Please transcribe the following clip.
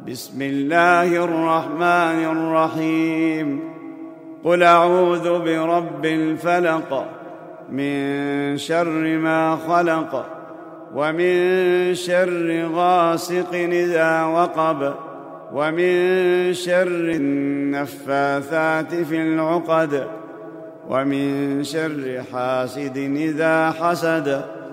بسم الله الرحمن الرحيم. قل أعوذ برب الفلق، من شر ما خلق، ومن شر غاسق إذا وقب، ومن شر النفاثات في العقد، ومن شر حاسد إذا حسد.